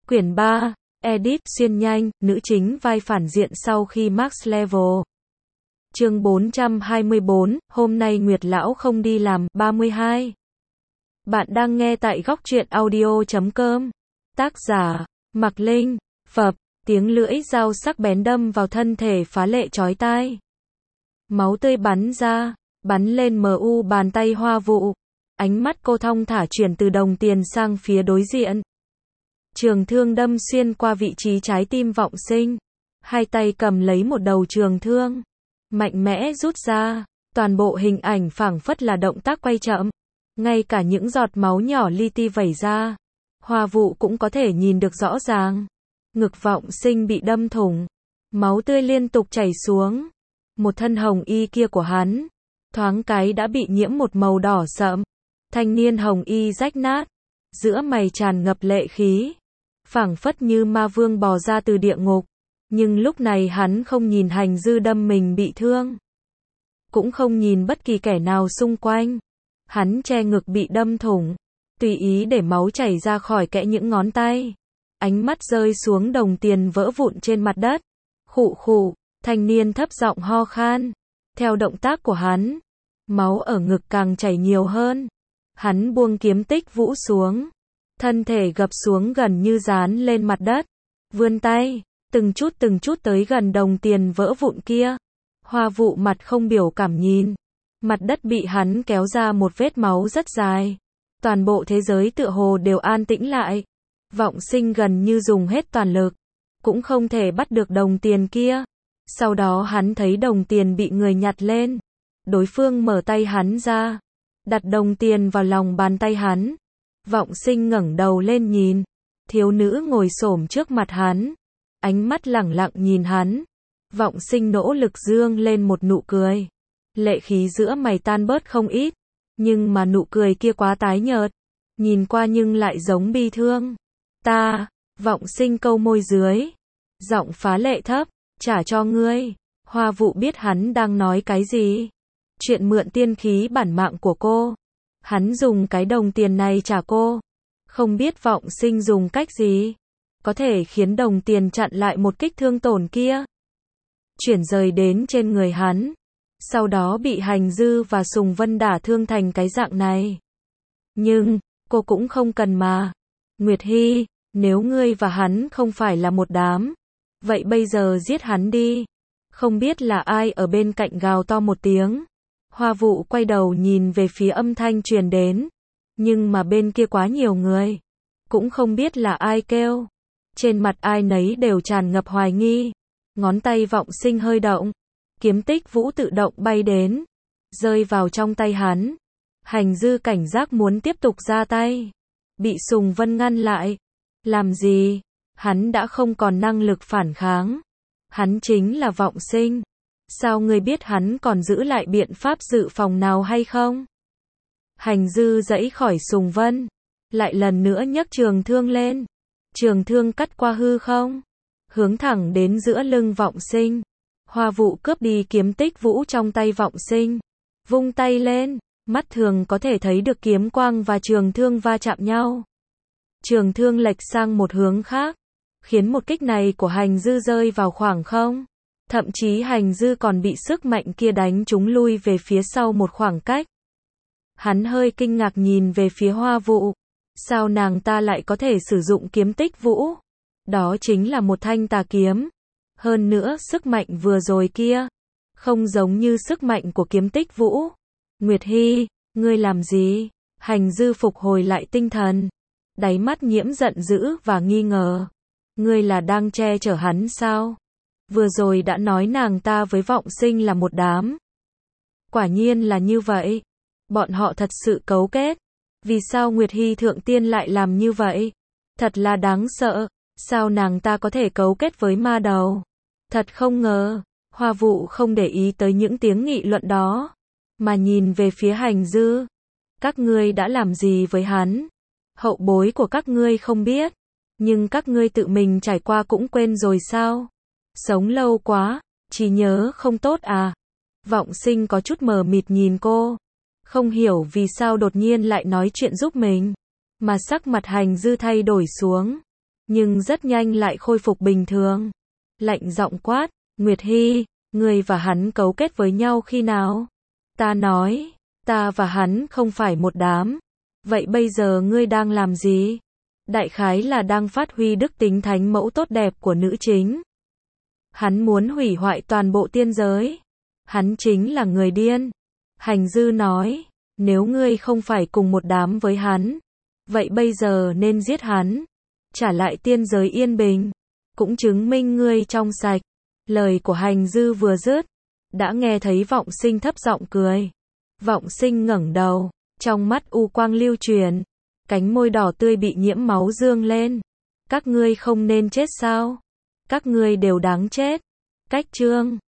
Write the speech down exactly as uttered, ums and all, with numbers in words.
Quyển ba, Edit xuyên nhanh, nữ chính vai phản diện sau khi Max Level. Chương bốn trăm hai mươi bốn, hôm nay Nguyệt Lão không đi làm, ba mươi hai. Bạn đang nghe tại góc truyện audio chấm com. Tác giả, Mạc Linh, phập, tiếng lưỡi dao sắc bén đâm vào thân thể phá lệ chói tai. Máu tươi bắn ra, bắn lên mờ u bàn tay Hoa Vụ. Ánh mắt cô thong thả chuyển từ đồng tiền sang phía đối diện. Trường thương đâm xuyên qua vị trí trái tim Vọng Sinh. Hai tay cầm lấy một đầu trường thương, mạnh mẽ rút ra, toàn bộ hình ảnh phảng phất là động tác quay chậm. Ngay cả những giọt máu nhỏ li ti vẩy ra, Hoa Vụ cũng có thể nhìn được rõ ràng. Ngực Vọng Sinh bị đâm thủng, máu tươi liên tục chảy xuống. Một thân hồng y kia của hắn, thoáng cái đã bị nhiễm một màu đỏ sậm. Thanh niên hồng y rách nát, giữa mày tràn ngập lệ khí, phảng phất như ma vương bò ra từ địa ngục. Nhưng lúc này hắn không nhìn Hành Dư đâm mình bị thương, cũng không nhìn bất kỳ kẻ nào xung quanh. Hắn che ngực bị đâm thủng, tùy ý để máu chảy ra khỏi kẽ những ngón tay. Ánh mắt rơi xuống đồng tiền vỡ vụn trên mặt đất. Khụ khụ, thanh niên thấp giọng ho khan. Theo động tác của hắn, máu ở ngực càng chảy nhiều hơn. Hắn buông kiếm tích vũ xuống, thân thể gập xuống gần như dán lên mặt đất, vươn tay, từng chút từng chút tới gần đồng tiền vỡ vụn kia. Hoa Vụ mặt không biểu cảm nhìn, mặt đất bị hắn kéo ra một vết máu rất dài. Toàn bộ thế giới tựa hồ đều an tĩnh lại. Vọng Sinh gần như dùng hết toàn lực, cũng không thể bắt được đồng tiền kia. Sau đó hắn thấy đồng tiền bị người nhặt lên. Đối phương mở tay hắn ra, đặt đồng tiền vào lòng bàn tay hắn. Vọng Sinh ngẩng đầu lên nhìn, thiếu nữ ngồi xổm trước mặt hắn, ánh mắt lẳng lặng nhìn hắn. Vọng Sinh nỗ lực dương lên một nụ cười, lệ khí giữa mày tan bớt không ít, nhưng mà nụ cười kia quá tái nhợt, nhìn qua nhưng lại giống bi thương. Ta, Vọng Sinh câu môi dưới, giọng phá lệ thấp, trả cho ngươi. Hoa Vụ biết hắn đang nói cái gì. Chuyện mượn tiên khí bản mạng của cô, hắn dùng cái đồng tiền này trả cô. Không biết Vọng Sinh dùng cách gì có thể khiến đồng tiền chặn lại một kích thương tổn kia, chuyển rời đến trên người hắn, sau đó bị Hành Dư và Sùng Vân đả thương thành cái dạng này. Nhưng cô cũng không cần mà. Nguyệt Hy, nếu ngươi và hắn không phải là một đám, vậy bây giờ giết hắn đi. Không biết là ai ở bên cạnh gào to một tiếng. Hoa Vụ quay đầu nhìn về phía âm thanh truyền đến, nhưng mà bên kia quá nhiều người, cũng không biết là ai kêu. Trên mặt ai nấy đều tràn ngập hoài nghi. Ngón tay Vọng Sinh hơi động, kiếm tích vũ tự động bay đến, rơi vào trong tay hắn. Hành Dư cảnh giác muốn tiếp tục ra tay, bị Sùng Vân ngăn lại. Làm gì? Hắn đã không còn năng lực phản kháng. Hắn chính là Vọng Sinh. Sao ngươi biết hắn còn giữ lại biện pháp dự phòng nào hay không? Hành Dư giãy khỏi Sùng Vân, lại lần nữa nhấc trường thương lên. Trường thương cắt qua hư không, hướng thẳng đến giữa lưng Vọng Sinh. Hoa Vụ cướp đi kiếm tích vũ trong tay Vọng Sinh, vung tay lên, mắt thường có thể thấy được kiếm quang và trường thương va chạm nhau. Trường thương lệch sang một hướng khác, khiến một kích này của Hành Dư rơi vào khoảng không. Thậm chí Hành Dư còn bị sức mạnh kia đánh trúng lui về phía sau một khoảng cách. Hắn hơi kinh ngạc nhìn về phía Hoa Vụ. Sao nàng ta lại có thể sử dụng kiếm tích vũ? Đó chính là một thanh tà kiếm. Hơn nữa sức mạnh vừa rồi kia, không giống như sức mạnh của kiếm tích vũ. Nguyệt Hy, ngươi làm gì? Hành Dư phục hồi lại tinh thần, đáy mắt nhiễm giận dữ và nghi ngờ. Ngươi là đang che chở hắn sao? Vừa rồi đã nói nàng ta với Vọng Sinh là một đám. Quả nhiên là như vậy. Bọn họ thật sự cấu kết. Vì sao Nguyệt Hy thượng tiên lại làm như vậy? Thật là đáng sợ. Sao nàng ta có thể cấu kết với ma đầu? Thật không ngờ. Hoa Vụ không để ý tới những tiếng nghị luận đó, mà nhìn về phía Hành Dư. Các ngươi đã làm gì với hắn? Hậu bối của các ngươi không biết, nhưng các ngươi tự mình trải qua cũng quên rồi sao? Sống lâu quá, trí nhớ không tốt à? Vọng Sinh có chút mờ mịt nhìn cô, không hiểu vì sao đột nhiên lại nói chuyện giúp mình, mà sắc mặt Hành Dư thay đổi xuống. nhưng rất nhanh lại khôi phục bình thường. Lạnh giọng quát, Nguyệt Hy, ngươi và hắn cấu kết với nhau khi nào? Ta nói, ta và hắn không phải một đám. Vậy bây giờ ngươi đang làm gì? Đại khái là đang phát huy đức tính thánh mẫu tốt đẹp của nữ chính. Hắn muốn hủy hoại toàn bộ tiên giới. Hắn chính là người điên. Hành Dư nói, nếu ngươi không phải cùng một đám với hắn, vậy bây giờ nên giết hắn, trả lại tiên giới yên bình, cũng chứng minh ngươi trong sạch. Lời của Hành Dư vừa dứt, đã nghe thấy Vọng Sinh thấp giọng cười. Vọng Sinh ngẩng đầu, trong mắt u quang lưu truyền, cánh môi đỏ tươi bị nhiễm máu dương lên. Các ngươi không nên chết sao? Các ngươi đều đáng chết. Cách chương